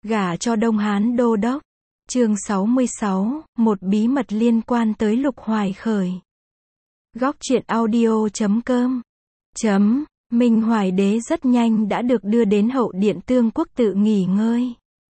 Gả cho Đông Hán đô đốc. Chương 66, một bí mật liên quan tới Lục Hoài Khởi. Góc truyện audio.com. Minh Hoài Đế rất nhanh đã được đưa đến hậu điện Tương Quốc tự nghỉ ngơi.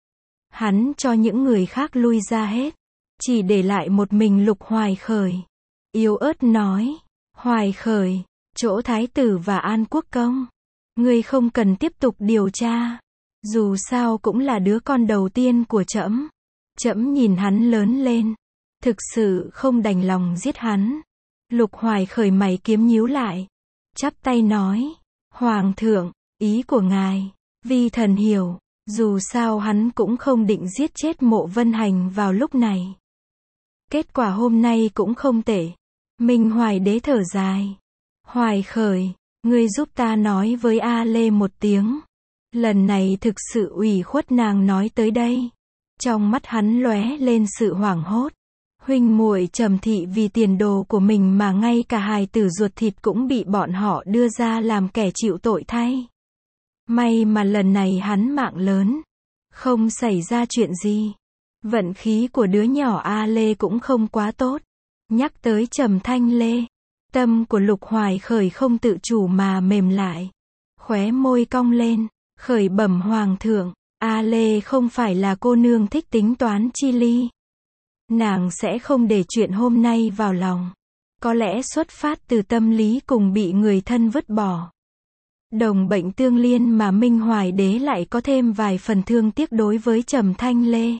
Hắn cho những người khác lui ra hết, chỉ để lại một mình Lục Hoài Khởi. Yếu ớt nói, Hoài Khởi, chỗ thái tử và An Quốc công, ngươi không cần tiếp tục điều tra. Dù sao cũng là đứa con đầu tiên của trẫm. Trẫm nhìn hắn lớn lên, thực sự không đành lòng giết hắn. Lục Hoài Khởi mày kiếm nhíu lại, chắp tay nói, Hoàng thượng, ý của ngài, vi thần hiểu, dù sao hắn cũng không định giết chết Mộ Vân Hành vào lúc này. Kết quả hôm nay cũng không tệ. Minh Hoài Đế thở dài. Hoài Khởi, ngươi giúp ta nói với A Lê một tiếng. Lần này thực sự ủy khuất nàng nói tới đây. Trong mắt hắn lóe lên sự hoảng hốt. Huynh muội Trầm thị vì tiền đồ của mình mà ngay cả hài tử ruột thịt cũng bị bọn họ đưa ra làm kẻ chịu tội thay. May mà lần này hắn mạng lớn, không xảy ra chuyện gì. Vận khí của đứa nhỏ A Lê cũng không quá tốt. Nhắc tới Trầm Thanh Lê, tâm của Lục Hoài Khởi không tự chủ mà mềm lại. Khóe môi cong lên, khởi bẩm Hoàng thượng, A Lê không phải là cô nương thích tính toán chi ly. Nàng sẽ không để chuyện hôm nay vào lòng. Có lẽ xuất phát từ tâm lý cùng bị người thân vứt bỏ. Đồng bệnh tương liên mà Minh Hoài Đế lại có thêm vài phần thương tiếc đối với Trầm Thanh Lê.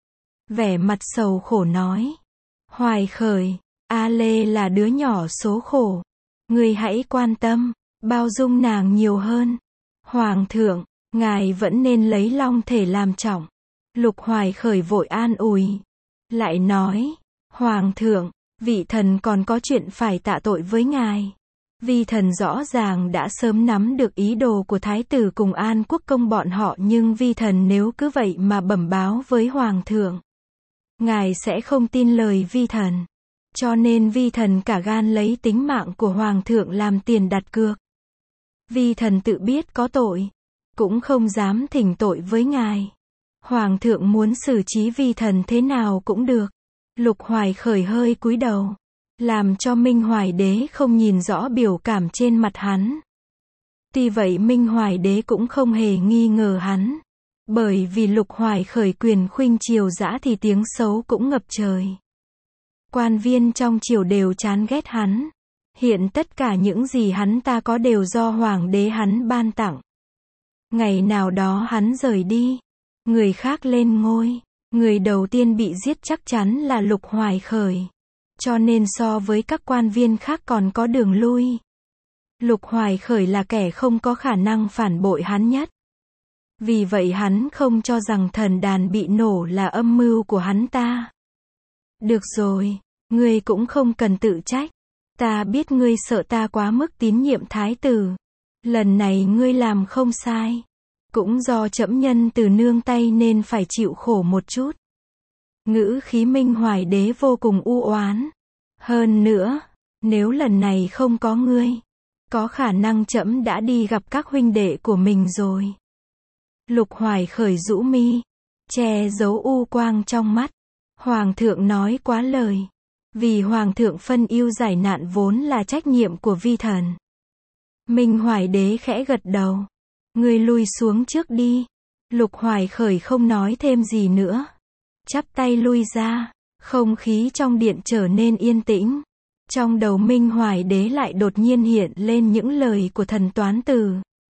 Vẻ mặt sầu khổ nói, Hoài Khởi, A Lê là đứa nhỏ số khổ. Ngươi hãy quan tâm, bao dung nàng nhiều hơn. Hoàng thượng, ngài vẫn nên lấy long thể làm trọng. Lục Hoài Khởi vội an ủi. Lại nói, Hoàng thượng, vị thần còn có chuyện phải tạ tội với ngài. Vi thần rõ ràng đã sớm nắm được ý đồ của thái tử cùng An Quốc công bọn họ, nhưng vi thần nếu cứ vậy mà bẩm báo với Hoàng thượng, ngài sẽ không tin lời vi thần. Cho nên vi thần cả gan lấy tính mạng của Hoàng thượng làm tiền đặt cược. Vi thần tự biết có tội, cũng không dám thỉnh tội với ngài. Hoàng thượng muốn xử trí vi thần thế nào cũng được. Lục Hoài Khởi hơi cúi đầu, làm cho Minh Hoài Đế không nhìn rõ biểu cảm trên mặt hắn. Tuy vậy Minh Hoài Đế cũng không hề nghi ngờ hắn. Bởi vì Lục Hoài Khởi quyền khuynh triều dã thì tiếng xấu cũng ngập trời. Quan viên trong triều đều chán ghét hắn. Hiện tất cả những gì hắn ta có đều do Hoàng đế hắn ban tặng. Ngày nào đó hắn rời đi, người khác lên ngôi, người đầu tiên bị giết chắc chắn là Lục Hoài Khởi. Cho nên so với các quan viên khác còn có đường lui. Lục Hoài Khởi là kẻ không có khả năng phản bội hắn nhất. Vì vậy hắn không cho rằng thần đàn bị nổ là âm mưu của hắn ta. Được rồi, ngươi cũng không cần tự trách. Ta biết ngươi sợ ta quá mức tín nhiệm thái tử. Lần này ngươi làm không sai. Cũng do trẫm nhân từ nương tay nên phải chịu khổ một chút. Ngữ khí Minh Hoài Đế vô cùng u oán. Hơn nữa, nếu lần này không có ngươi, có khả năng trẫm đã đi gặp các huynh đệ của mình rồi. Lục Hoài Khởi rũ mi, che giấu u quang trong mắt. Hoàng thượng nói quá lời. Vì Hoàng thượng phân ưu giải nạn vốn là trách nhiệm của vi thần. Minh Hoài Đế khẽ gật đầu. Ngươi lui xuống trước đi. Lục Hoài Khởi không nói thêm gì nữa. Chắp tay lui ra. Không khí trong điện trở nên yên tĩnh. Trong đầu Minh Hoài Đế lại đột nhiên hiện lên những lời của thần toán tử.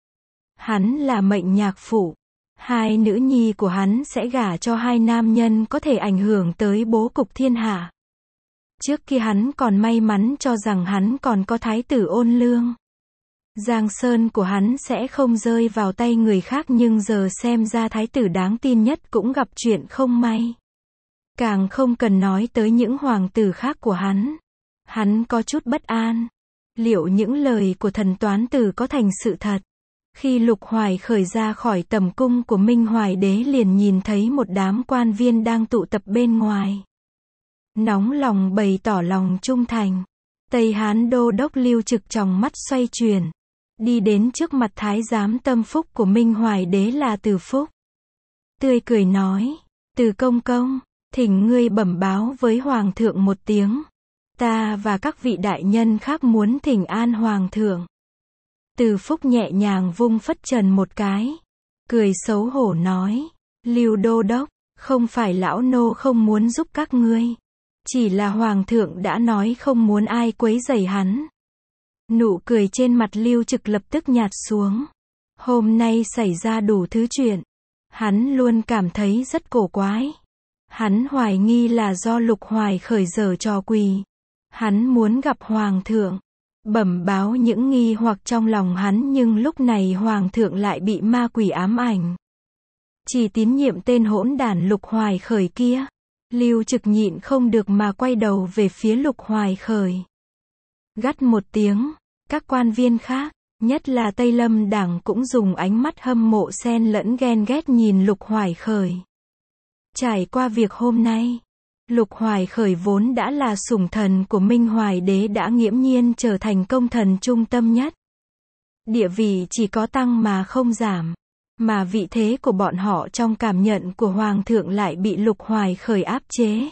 Hắn là mệnh nhạc phụ. Hai nữ nhi của hắn sẽ gả cho hai nam nhân có thể ảnh hưởng tới bố cục thiên hạ. Trước kia hắn còn may mắn cho rằng hắn còn có thái tử Ôn Lương. Giang sơn của hắn sẽ không rơi vào tay người khác, nhưng giờ xem ra thái tử đáng tin nhất cũng gặp chuyện không may. Càng không cần nói tới những hoàng tử khác của hắn. Hắn có chút bất an. Liệu những lời của thần toán tử có thành sự thật? Khi Lục Hoài Khởi ra khỏi tầm cung của Minh Hoài Đế liền nhìn thấy một đám quan viên đang tụ tập bên ngoài. Nóng lòng bày tỏ lòng trung thành. Tây Hán đô đốc Lưu Trực trong mắt xoay chuyển. Đi đến trước mặt thái giám tâm phúc của Minh Hoài Đế là Từ Phúc. tươi cười nói, Từ công công, thỉnh ngươi bẩm báo với hoàng thượng một tiếng. Ta và các vị đại nhân khác muốn thỉnh an hoàng thượng. Từ Phúc nhẹ nhàng vung phất trần một cái, cười xấu hổ nói, Lưu đô đốc, không phải lão nô không muốn giúp các ngươi, chỉ là hoàng thượng đã nói không muốn ai quấy rầy hắn. Nụ cười trên mặt Lưu Trực lập tức nhạt xuống. Hôm nay xảy ra đủ thứ chuyện, hắn luôn cảm thấy rất cổ quái. Hắn hoài nghi là do Lục Hoài khởi giở trò quỷ. Hắn muốn gặp hoàng thượng, bẩm báo những nghi hoặc trong lòng hắn, nhưng lúc này hoàng thượng lại bị ma quỷ ám ảnh. Chỉ tín nhiệm tên hỗn đản Lục Hoài khởi kia. Lưu Trực nhịn không được mà quay đầu về phía Lục Hoài khởi. Gắt một tiếng, các quan viên khác, nhất là Tây Lâm Đảng cũng dùng ánh mắt hâm mộ xen lẫn ghen ghét nhìn Lục Hoài khởi. Trải qua việc hôm nay, Lục Hoài khởi vốn đã là sủng thần của Minh Hoài đế đã nghiễm nhiên trở thành công thần trung tâm nhất. Địa vị chỉ có tăng mà không giảm, mà vị thế của bọn họ trong cảm nhận của hoàng thượng lại bị Lục Hoài khởi áp chế.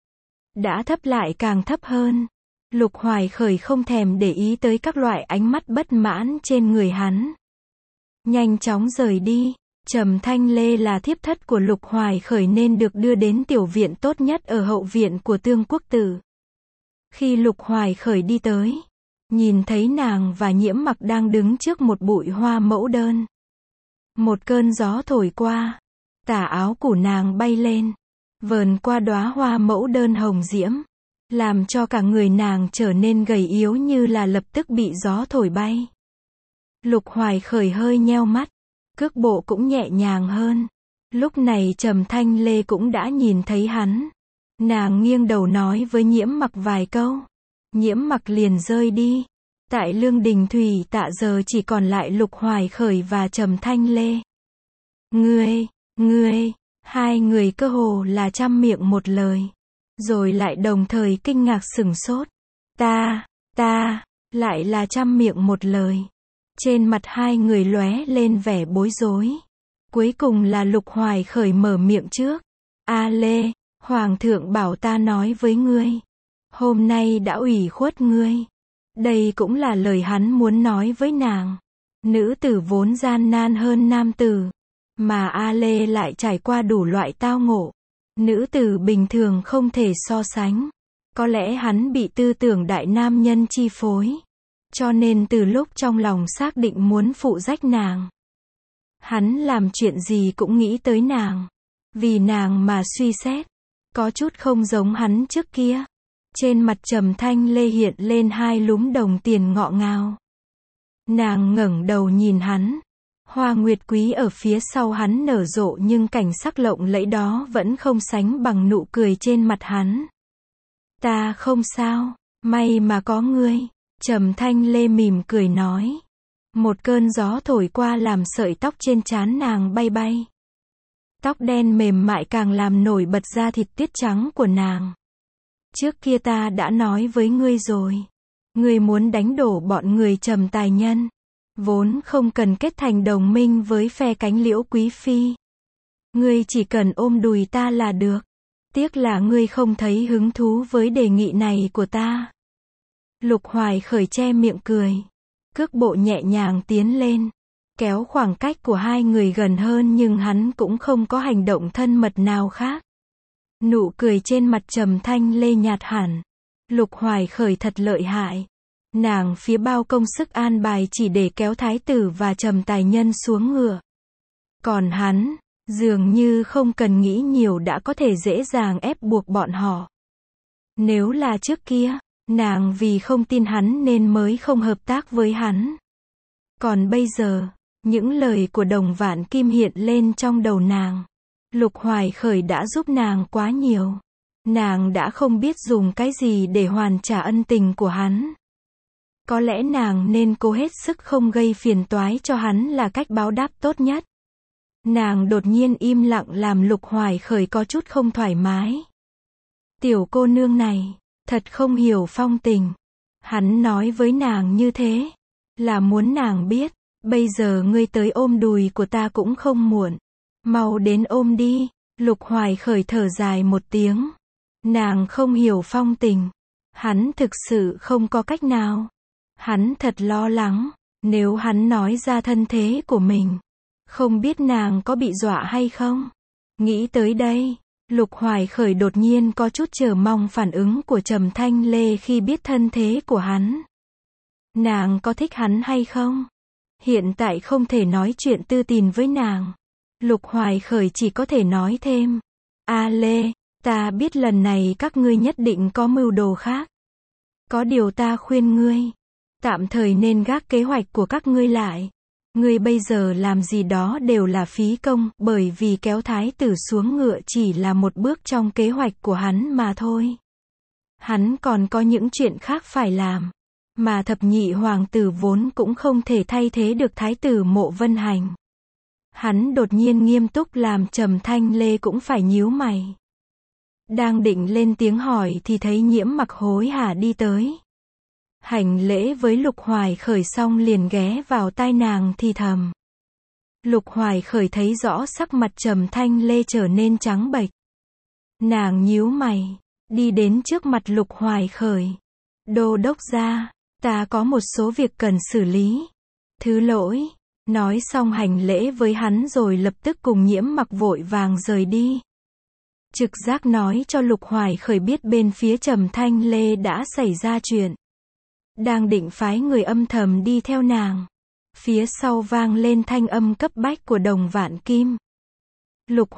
Đã thấp lại càng thấp hơn. Lục Hoài khởi không thèm để ý tới các loại ánh mắt bất mãn trên người hắn. Nhanh chóng rời đi. Trầm Thanh Lê là thiếp thất của Lục Hoài khởi nên được đưa đến tiểu viện tốt nhất ở hậu viện của Tương Quốc Tử. Khi Lục Hoài khởi đi tới, nhìn thấy nàng và Nhiễm Mặc đang đứng trước một bụi hoa mẫu đơn. Một cơn gió thổi qua, tà áo của nàng bay lên, vờn qua đóa hoa mẫu đơn hồng diễm, làm cho cả người nàng trở nên gầy yếu như là lập tức bị gió thổi bay. Lục Hoài khởi hơi nheo mắt, cước bộ cũng nhẹ nhàng hơn. Lúc này Trầm Thanh Lê cũng đã nhìn thấy hắn. Nàng nghiêng đầu nói với Nhiễm Mặc vài câu. Nhiễm Mặc liền rơi đi. Tại Lương Đình Thủy Tạ giờ chỉ còn lại Lục Hoài khởi và Trầm Thanh Lê. Ngươi, hai người cơ hồ là trăm miệng một lời. Rồi lại đồng thời kinh ngạc sửng sốt. Ta, lại là trăm miệng một lời. Trên mặt hai người lóe lên vẻ bối rối. Cuối cùng là Lục Hoài khởi mở miệng trước. A Lê, hoàng thượng bảo ta nói với ngươi. Hôm nay đã ủy khuất ngươi. Đây cũng là lời hắn muốn nói với nàng. Nữ tử vốn gian nan hơn nam tử. Mà A Lê lại trải qua đủ loại tao ngộ. Nữ tử bình thường không thể so sánh. Có lẽ hắn bị tư tưởng đại nam nhân chi phối. Cho nên từ lúc trong lòng xác định muốn phụ rách nàng, hắn làm chuyện gì cũng nghĩ tới nàng. Vì nàng mà suy xét. Có chút không giống hắn trước kia. Trên mặt Trầm Thanh Lê hiện lên hai lúm đồng tiền ngọ ngào. Nàng ngẩng đầu nhìn hắn. Hoa nguyệt quý ở phía sau hắn nở rộ nhưng cảnh sắc lộng lẫy đó vẫn không sánh bằng nụ cười trên mặt hắn. Ta không sao, may mà có ngươi. Trầm Thanh Lê mỉm cười nói. Một cơn gió thổi qua làm sợi tóc trên trán nàng bay bay. Tóc đen mềm mại càng làm nổi bật da thịt tiết trắng của nàng. Trước kia ta đã nói với ngươi rồi. Ngươi muốn đánh đổ bọn người Trầm tài nhân. Vốn không cần kết thành đồng minh với phe cánh Liễu Quý Phi. Ngươi chỉ cần ôm đùi ta là được. Tiếc là ngươi không thấy hứng thú với đề nghị này của ta. Lục Hoài khởi che miệng cười. Cước bộ nhẹ nhàng tiến lên. Kéo khoảng cách của hai người gần hơn nhưng hắn cũng không có hành động thân mật nào khác. Nụ cười trên mặt Trầm Thanh Lê nhạt hẳn. Lục Hoài khởi thật lợi hại. Nàng phía bao công sức an bài chỉ để kéo thái tử và Trầm tài nhân xuống ngựa. Còn hắn, dường như không cần nghĩ nhiều đã có thể dễ dàng ép buộc bọn họ. Nếu là trước kia, nàng vì không tin hắn nên mới không hợp tác với hắn. Còn bây giờ, những lời của Đồng Vạn Kim hiện lên trong đầu nàng. Lục Hoài khởi đã giúp nàng quá nhiều. Nàng đã không biết dùng cái gì để hoàn trả ân tình của hắn. Có lẽ nàng nên cố hết sức không gây phiền toái cho hắn là cách báo đáp tốt nhất. Nàng đột nhiên im lặng làm Lục Hoài khởi có chút không thoải mái. Tiểu cô nương này, thật không hiểu phong tình. Hắn nói với nàng như thế, là muốn nàng biết, bây giờ ngươi tới ôm đùi của ta cũng không muộn. Mau đến ôm đi. Lục Hoài Khởi thở dài một tiếng. Nàng không hiểu Phong tình. Hắn thực sự không có cách nào. Hắn thật lo lắng. Nếu hắn nói ra thân thế của mình, không biết nàng có bị dọa hay không? Nghĩ tới đây, Lục Hoài Khởi đột nhiên có chút chờ mong phản ứng của Trầm Thanh Lê khi biết thân thế của hắn. Nàng có thích hắn hay không? Hiện tại không thể nói chuyện tư tình với nàng. Lục Hoài Khởi chỉ có thể nói thêm. A Lê, ta biết lần này các ngươi nhất định có mưu đồ khác. Có điều ta khuyên ngươi, tạm thời nên gác kế hoạch của các ngươi lại. Ngươi bây giờ làm gì đó đều là phí công, bởi vì kéo thái tử xuống ngựa chỉ là một bước trong kế hoạch của hắn mà thôi. Hắn còn có những chuyện khác phải làm. Mà thập nhị hoàng tử vốn cũng không thể thay thế được thái tử Mộ Vân Hành. Hắn đột nhiên nghiêm túc làm Trầm Thanh Lê cũng phải nhíu mày. Đang định lên tiếng hỏi thì thấy Nhiễm Mặc hối hả đi tới. Hành lễ với Lục Hoài Khởi xong liền ghé vào tai nàng thì thầm. Lục Hoài Khởi thấy rõ sắc mặt Trầm Thanh Lê trở nên trắng bệch. Nàng nhíu mày, đi đến trước mặt Lục Hoài Khởi. Đô đốc gia, ta có một số việc cần xử lý. Thứ lỗi. Nói xong hành lễ với hắn rồi lập tức cùng Nhiễm Mặc vội vàng rời đi. Trực giác nói cho Lục Hoài Khởi biết bên phía Trầm Thanh Lê đã xảy ra chuyện. Đang định phái người âm thầm đi theo nàng. Phía sau vang lên thanh âm cấp bách của Đồng Vạn Kim. Lục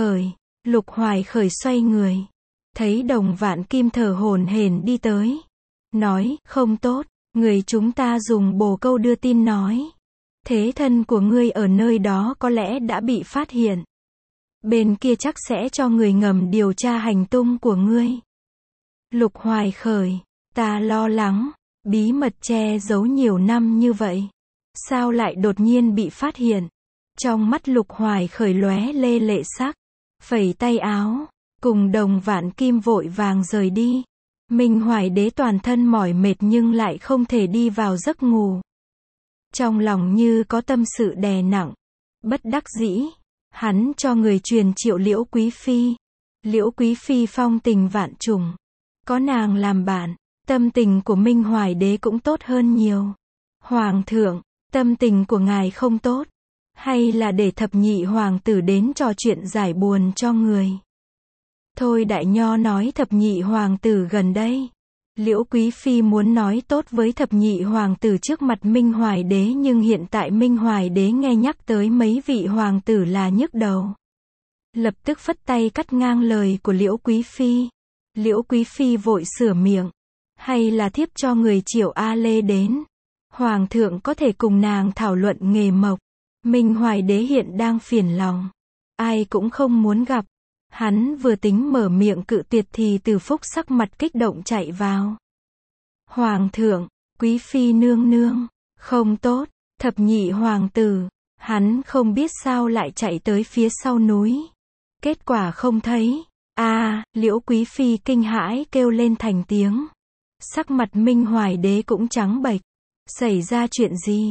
Hoài Khởi xoay người. Thấy Đồng Vạn Kim thở hổn hển đi tới. Nói, không tốt, người chúng ta dùng bồ câu đưa tin nói. Thế thân của ngươi ở nơi đó có lẽ đã bị phát hiện. Bên kia chắc sẽ cho người ngầm điều tra hành tung của ngươi. Lục Hoài Khởi, ta lo lắng, bí mật che giấu nhiều năm như vậy. Sao lại đột nhiên bị phát hiện? Trong mắt Lục Hoài Khởi lóe lê lệ sắc, phẩy tay áo, cùng Đồng Vạn Kim vội vàng rời đi. Minh Hoài Đế toàn thân mỏi mệt nhưng lại không thể đi vào giấc ngủ. Trong lòng như có tâm sự đè nặng. Bất đắc dĩ, hắn cho người truyền triệu Liễu Quý Phi. Liễu Quý Phi phong tình vạn trùng. Có nàng làm bạn, tâm tình của Minh Hoài Đế cũng tốt hơn nhiều. Hoàng thượng, tâm tình của ngài không tốt. Hay là để thập nhị hoàng tử đến trò chuyện giải buồn cho người? Thôi đại nho nói thập nhị hoàng tử gần đây. Liễu Quý Phi muốn nói tốt với thập nhị hoàng tử trước mặt Minh Hoài Đế nhưng hiện tại Minh Hoài Đế nghe nhắc tới mấy vị hoàng tử là nhức đầu. Lập tức phất tay cắt ngang lời của Liễu Quý Phi. Liễu Quý Phi vội sửa miệng. Hay là thiếp cho người triệu A Lê đến. Hoàng thượng có thể cùng nàng thảo luận nghề mộc. Minh Hoài Đế hiện đang phiền lòng. Ai cũng không muốn gặp. Hắn vừa tính mở miệng cự tuyệt thì Từ Phúc sắc mặt kích động chạy vào. Hoàng thượng, Quý Phi nương nương, không tốt, thập nhị hoàng tử, hắn không biết sao lại chạy tới phía sau núi. Kết quả không thấy. Liễu Quý Phi kinh hãi kêu lên thành tiếng. Sắc mặt Minh Hoài Đế cũng trắng bệch. Xảy ra chuyện gì?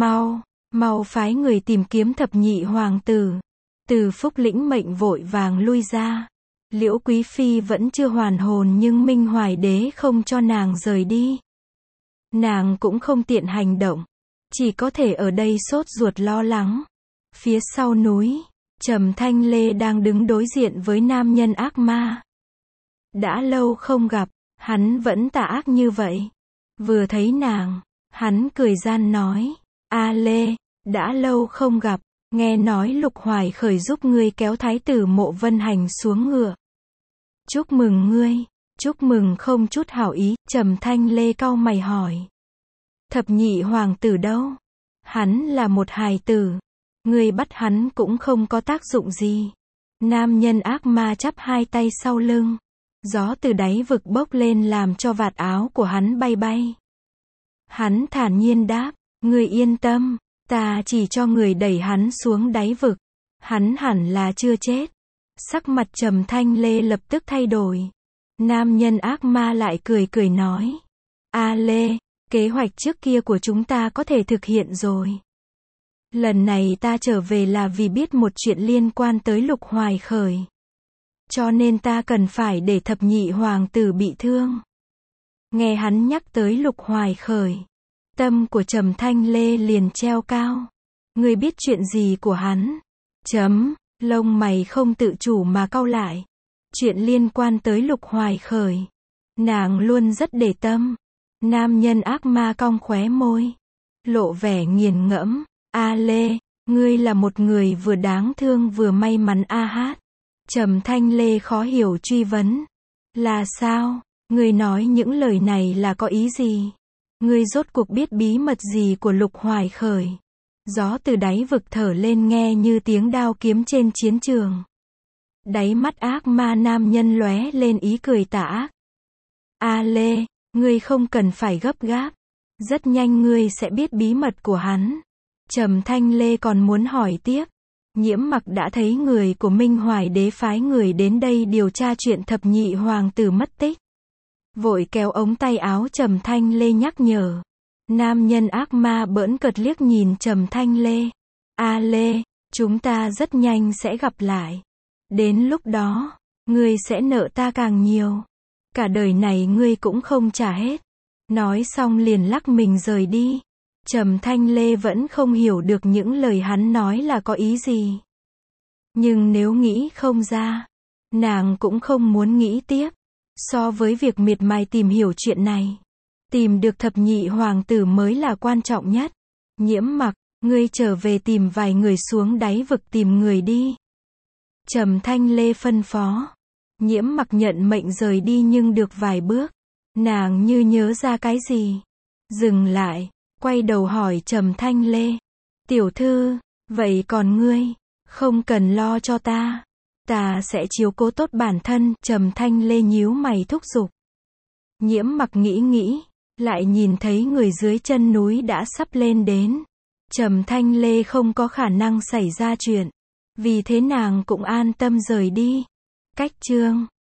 Mau phái người tìm kiếm thập nhị hoàng tử. Từ Phúc lĩnh mệnh vội vàng lui ra. Liễu Quý Phi vẫn chưa hoàn hồn nhưng Minh Hoài Đế không cho nàng rời đi. Nàng cũng không tiện hành động. Chỉ có thể ở đây sốt ruột lo lắng. Phía sau núi, Trầm Thanh Lê đang đứng đối diện với nam nhân ác ma. Đã lâu không gặp, hắn vẫn tà ác như vậy. Vừa thấy nàng, hắn cười gian nói. A Lê, đã lâu không gặp. Nghe nói Lục Hoài Khởi giúp ngươi kéo thái tử Mộ Vân Hành xuống ngựa. Chúc mừng ngươi, chúc mừng không chút hảo ý, Trầm Thanh Lê cau mày hỏi. Thập nhị hoàng tử đâu? Hắn là một hài tử. Ngươi bắt hắn cũng không có tác dụng gì. Nam nhân ác ma chắp hai tay sau lưng. Gió từ đáy vực bốc lên làm cho vạt áo của hắn bay bay. Hắn thản nhiên đáp, ngươi yên tâm. Ta chỉ cho người đẩy hắn xuống đáy vực. Hắn hẳn là chưa chết. Sắc mặt Trầm Thanh Lê lập tức thay đổi. Nam nhân ác ma lại cười nói. A Lê, kế hoạch trước kia của chúng ta có thể thực hiện rồi. Lần này ta trở về là vì biết một chuyện liên quan tới Lục Hoài Khởi. Cho nên ta cần phải để thập nhị hoàng tử bị thương. Nghe hắn nhắc tới Lục Hoài Khởi, tâm của Trầm Thanh Lê liền treo cao. Ngươi biết chuyện gì của hắn? Lông mày không tự chủ mà cau lại. Chuyện liên quan tới Lục Hoài Khởi, nàng luôn rất để tâm. Nam nhân ác ma cong khóe môi, lộ vẻ nghiền ngẫm. A Lê, ngươi là một người vừa đáng thương vừa may mắn a hát. Trầm Thanh Lê khó hiểu truy vấn. Là sao? Ngươi nói những lời này là có ý gì? Ngươi rốt cuộc biết bí mật gì của Lục Hoài Khởi? Gió từ đáy vực thở lên nghe như tiếng đao kiếm trên chiến trường. Đáy mắt ác ma nam nhân lóe lên ý cười tà ác. A Lê, ngươi không cần phải gấp gáp. Rất nhanh ngươi sẽ biết bí mật của hắn. Trầm Thanh Lê còn muốn hỏi tiếp. Nhiễm Mặc đã thấy người của Minh Hoài Đế phái người đến đây điều tra chuyện thập nhị hoàng tử mất tích. Vội kéo ống tay áo Trầm Thanh Lê nhắc nhở. Nam nhân ác ma bỡn cợt liếc nhìn Trầm Thanh Lê. A Lê, chúng ta rất nhanh sẽ gặp lại. Đến lúc đó, ngươi sẽ nợ ta càng nhiều. Cả đời này ngươi cũng không trả hết. Nói xong liền lắc mình rời đi. Trầm Thanh Lê vẫn không hiểu được những lời hắn nói là có ý gì. Nhưng nếu nghĩ không ra, nàng cũng không muốn nghĩ tiếp. So với việc miệt mài tìm hiểu chuyện này, tìm được thập nhị hoàng tử mới là quan trọng nhất. Nhiễm Mặc, ngươi trở về tìm vài người xuống đáy vực tìm người đi. Trầm Thanh Lê phân phó. Nhiễm Mặc nhận mệnh rời đi nhưng được vài bước, nàng như nhớ ra cái gì. Dừng lại, quay đầu hỏi Trầm Thanh Lê. Tiểu thư, vậy còn ngươi, không cần lo cho ta. Ta sẽ chiếu cố tốt bản thân. Trầm Thanh Lê nhíu mày thúc giục. Nhiễm Mặc nghĩ, lại nhìn thấy người dưới chân núi đã sắp lên đến. Trầm Thanh Lê không có khả năng xảy ra chuyện. Vì thế nàng cũng an tâm rời đi. Cách chương